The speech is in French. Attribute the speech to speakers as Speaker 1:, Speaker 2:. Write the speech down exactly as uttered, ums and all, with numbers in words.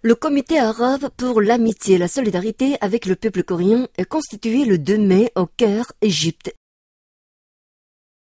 Speaker 1: Le Comité arabe pour l'amitié et la solidarité avec le peuple coréen est constitué le deux mai au Caire, Égypte.